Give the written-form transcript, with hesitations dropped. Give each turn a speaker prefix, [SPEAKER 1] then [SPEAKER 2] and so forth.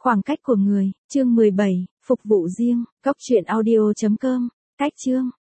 [SPEAKER 1] Khoảng cách của người, chương 17, phục vụ riêng, cốc truyện audio.com, cách chương.